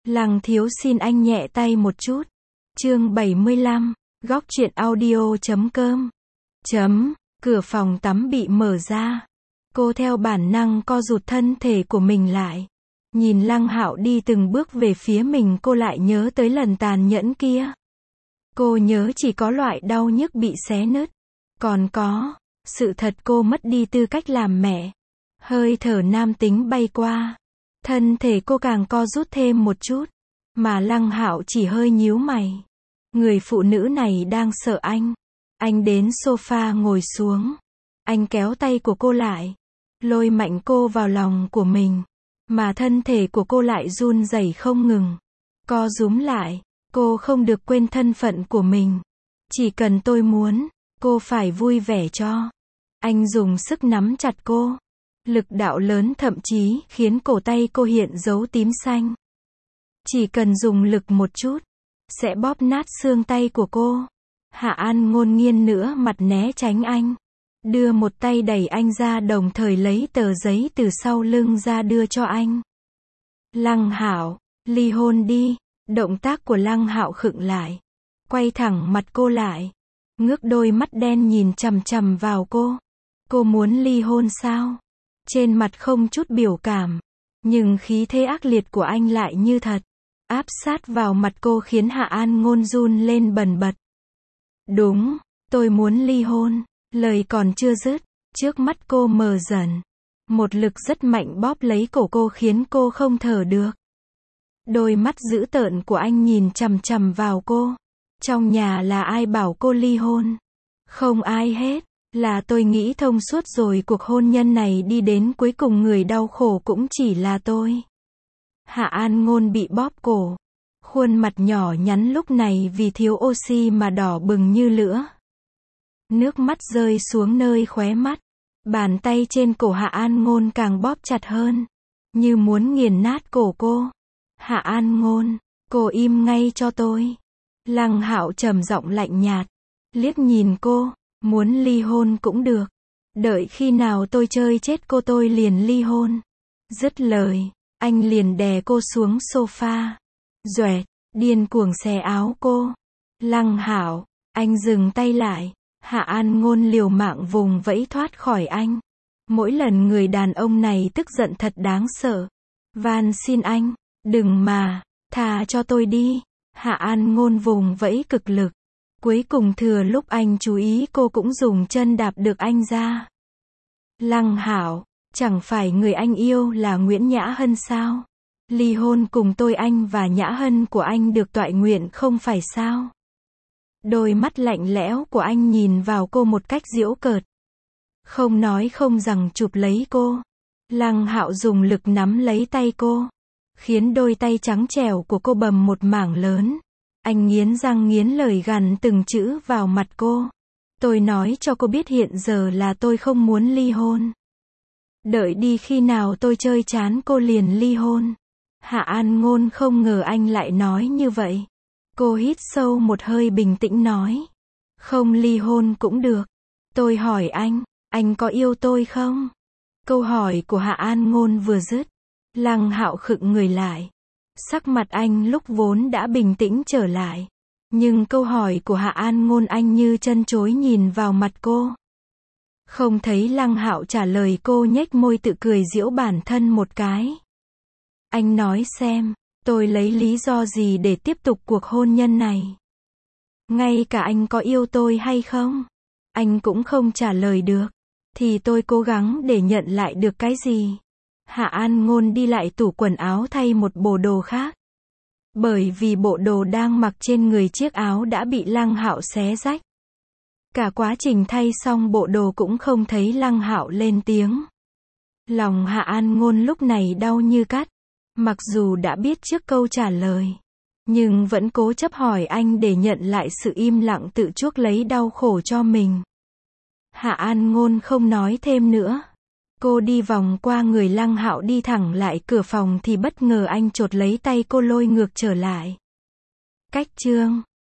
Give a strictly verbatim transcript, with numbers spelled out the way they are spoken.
Lăng thiếu xin anh nhẹ tay một chút. Chương bảy mươi lăm, góc truyện audio chấm com. Chấm, cửa phòng tắm bị mở ra. Cô theo bản năng co rụt thân thể của mình lại. Nhìn Lăng Hạo đi từng bước về phía mình, cô lại nhớ tới lần tàn nhẫn kia. Cô nhớ chỉ có loại đau nhức bị xé nứt. Còn có, sự thật cô mất đi tư cách làm mẹ. Hơi thở nam tính bay qua. Thân thể cô càng co rút thêm một chút. Mà Lăng Hạo chỉ hơi nhíu mày. Người phụ nữ này đang sợ anh. Anh đến sofa ngồi xuống. Anh kéo tay của cô lại. Lôi mạnh cô vào lòng của mình. Mà thân thể của cô lại run rẩy không ngừng. Co rúm lại. Cô không được quên thân phận của mình. Chỉ cần tôi muốn, cô phải vui vẻ cho. Anh dùng sức nắm chặt cô. Lực đạo lớn thậm chí khiến cổ tay cô hiện dấu tím xanh. Chỉ cần dùng lực một chút, sẽ bóp nát xương tay của cô. Hạ An ngôn nghiêng nữa mặt né tránh anh. Đưa một tay đẩy anh ra, đồng thời lấy tờ giấy từ sau lưng ra đưa cho anh. Lăng Hạo, ly hôn đi. Động tác của Lăng Hạo khựng lại. Quay thẳng mặt cô lại. Ngước đôi mắt đen nhìn chằm chằm vào cô. Cô muốn ly hôn sao? Trên mặt không chút biểu cảm. Nhưng khí thế ác liệt của anh lại như thật. Áp sát vào mặt cô khiến Hạ An ngôn run lên bần bật. Đúng, tôi muốn ly hôn. Lời còn chưa dứt, trước mắt cô mờ dần. Một lực rất mạnh bóp lấy cổ cô khiến cô không thở được. Đôi mắt dữ tợn của anh nhìn chằm chằm vào cô. Trong nhà là ai bảo cô ly hôn? Không ai hết. Là tôi nghĩ thông suốt rồi, cuộc hôn nhân này đi đến cuối cùng người đau khổ cũng chỉ là tôi. Hạ An ngôn bị bóp cổ. Khuôn mặt nhỏ nhắn lúc này vì thiếu oxy mà đỏ bừng như lửa. Nước mắt rơi xuống nơi khóe mắt. Bàn tay trên cổ Hạ An ngôn càng bóp chặt hơn. Như muốn nghiền nát cổ cô. Hạ An ngôn, cô im ngay cho tôi. Lăng Hạo trầm giọng lạnh nhạt. Liếc nhìn cô, muốn ly hôn cũng được. Đợi khi nào tôi chơi chết cô tôi liền ly hôn. Dứt lời, anh liền đè cô xuống sofa. Doẹt, điên cuồng xé áo cô. Lăng Hạo, anh dừng tay lại. Hạ An ngôn liều mạng vùng vẫy thoát khỏi anh. Mỗi lần người đàn ông này tức giận thật đáng sợ. Van xin anh, đừng mà, thà cho tôi đi. Hạ An ngôn vùng vẫy cực lực. Cuối cùng thừa lúc anh chú ý cô cũng dùng chân đạp được anh ra. Lăng Hạo, chẳng phải người anh yêu là Nguyễn Nhã Hân sao? Ly hôn cùng tôi anh và Nhã Hân của anh được toại nguyện không phải sao? Đôi mắt lạnh lẽo của anh nhìn vào cô một cách giễu cợt. Không nói không rằng chụp lấy cô. Lăng Hạo dùng lực nắm lấy tay cô. Khiến đôi tay trắng trẻo của cô bầm một mảng lớn. Anh nghiến răng nghiến lời gằn từng chữ vào mặt cô. Tôi nói cho cô biết hiện giờ là tôi không muốn ly hôn. Đợi đi, khi nào tôi chơi chán cô liền ly hôn. Hạ An ngôn không ngờ anh lại nói như vậy. Cô hít sâu một hơi bình tĩnh nói. Không ly hôn cũng được. Tôi hỏi anh, anh có yêu tôi không? Câu hỏi của Hạ An ngôn vừa dứt. Lăng Hạo khựng người lại. Sắc mặt anh lúc vốn đã bình tĩnh trở lại. Nhưng câu hỏi của Hạ An ngôn anh như chân chối nhìn vào mặt cô. Không thấy Lăng Hạo trả lời, cô nhếch môi tự cười giễu bản thân một cái. Anh nói xem, tôi lấy lý do gì để tiếp tục cuộc hôn nhân này? Ngay cả anh có yêu tôi hay không? Anh cũng không trả lời được. Thì tôi cố gắng để nhận lại được cái gì? Hạ An ngôn đi lại tủ quần áo thay một bộ đồ khác. Bởi vì bộ đồ đang mặc trên người, chiếc áo đã bị Lăng Hạo xé rách. Cả quá trình thay xong bộ đồ cũng không thấy Lăng Hạo lên tiếng. Lòng Hạ An ngôn lúc này đau như cắt. Mặc dù đã biết trước câu trả lời, nhưng vẫn cố chấp hỏi anh để nhận lại sự im lặng tự chuốc lấy đau khổ cho mình. Hạ An ngôn không nói thêm nữa. Cô đi vòng qua người Lăng Hạo đi thẳng lại cửa phòng thì bất ngờ anh chộp lấy tay cô lôi ngược trở lại. Cách chương